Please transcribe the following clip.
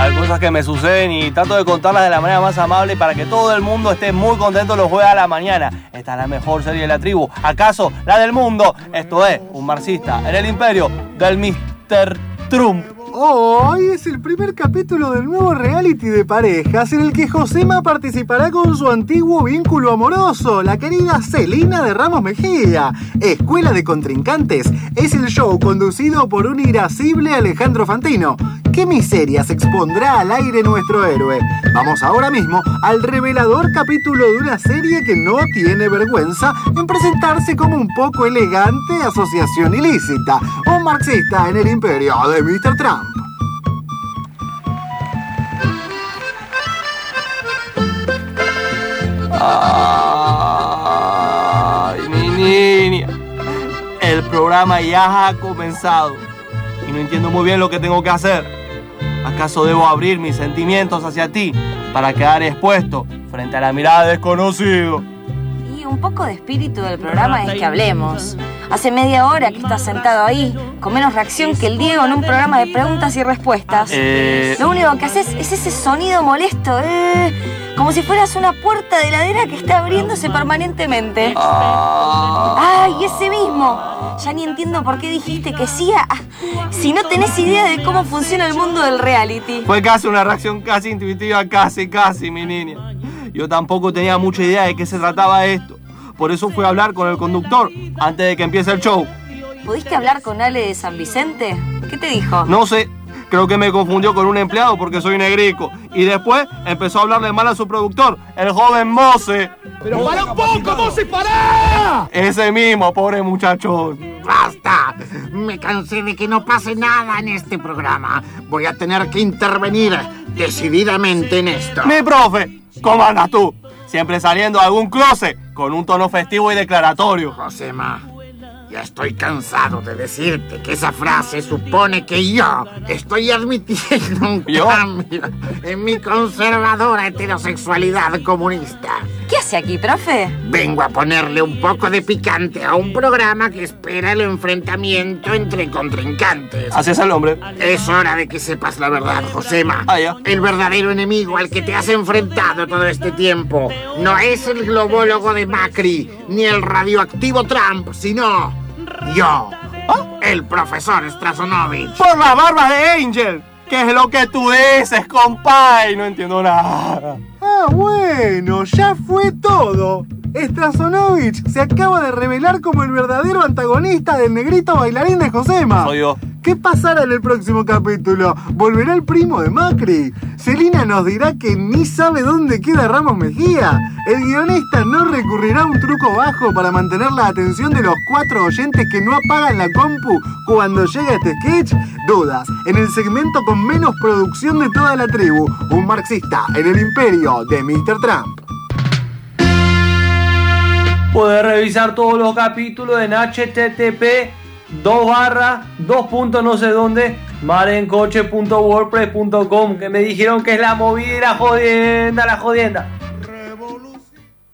hay cosas que me suceden y trato de contarlas de la manera más amable para que todo el mundo esté muy contento los jueves a la mañana. Esta es la mejor serie de la tribu, ¿acaso la del mundo? Esto es Un Marxista en el Imperio del Mr. Trump. Hoy es el primer capítulo del nuevo reality de parejas en el que Josema participará con su antiguo vínculo amoroso, la querida Celina de Ramos Mejía. Escuela de Contrincantes es el show conducido por un irascible Alejandro Fantino. ¿Qué miserias expondrá al aire nuestro héroe? Vamos ahora mismo al revelador capítulo de una serie que no tiene vergüenza en presentarse como un poco elegante asociación ilícita. Un marxista en el imperio de Mr. Trump. Ay, mi niña, el programa ya ha comenzado y no entiendo muy bien lo que tengo que hacer. ¿Acaso debo abrir mis sentimientos hacia ti para quedar expuesto frente a la mirada de desconocido? Y un poco de espíritu del programa es que hablemos. Hace media hora que estás sentado ahí, con menos reacción que el Diego en un programa de preguntas y respuestas. Lo único que haces es ese sonido molesto, como si fueras una puerta de heladera que está abriéndose permanentemente. ¡Ay, ese mismo! Ya ni entiendo por qué dijiste que sí si no tenés idea de cómo funciona el mundo del reality. Fue casi una reacción casi intuitiva, casi, mi niña. Yo tampoco tenía mucha idea de qué se trataba esto. Por eso fui a hablar con el conductor antes de que empiece el show. ¿Pudiste hablar con Ale de San Vicente? ¿Qué te dijo? No sé, creo que me confundió con un empleado porque soy negrico. Y después empezó a hablarle mal a su productor, el joven Mose. ¡Pero para un poco, Mose, para! Ese mismo, pobre muchacho. ¡Basta! Me cansé de que no pase nada en este programa. Voy a tener que intervenir decididamente en esto. Mi profe, ¿cómo andas tú? Siempre saliendo de algún closet con un tono festivo y declaratorio. Josema, ya estoy cansado de decirte que esa frase supone que yo estoy admitiendo un cambio en mi conservadora heterosexualidad comunista. ¿Qué hace aquí, profe? Vengo a ponerle un poco de picante a un programa que espera el enfrentamiento entre contrincantes. Así es el hombre. Es hora de que sepas la verdad, Josema. Ya. El verdadero enemigo al que te has enfrentado todo este tiempo no es el globólogo de Macri ni el radioactivo Trump, sino yo, el profesor Strazonovich. Por las barbas de Angel. ¿Qué es lo que tú dices, compay? No entiendo nada. Bueno, ya fue todo. Strazonovich se acaba de revelar como el verdadero antagonista del negrito bailarín de Josema. Soy yo. ¿Qué pasará en el próximo capítulo? ¿Volverá el primo de Macri? Celina nos dirá que ni sabe dónde queda Ramos Mejía. El guionista no recurrirá a un truco bajo para mantener la atención de los 4 oyentes que no apagan la compu cuando llega este sketch. Dudas en el segmento con menos producción de toda la tribu. Un marxista en el imperio de Mr. Trump. Podés revisar todos los capítulos en http://2 no sé dónde marencoche.wordpress.com, que me dijeron que es la movida y la jodienda.